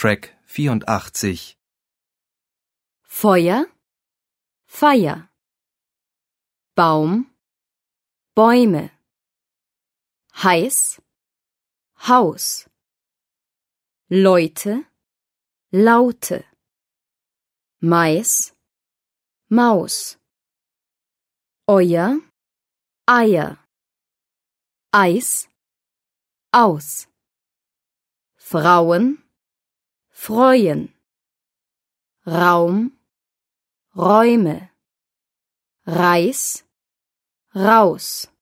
Track 84. Feuer, Feier. Baum, Bäume. Heiß, Haus. Leute, Laute. Mais, Maus. Euer, Eier. Eis, aus. Frauen, freuen. Raum, Räume. Reis, raus.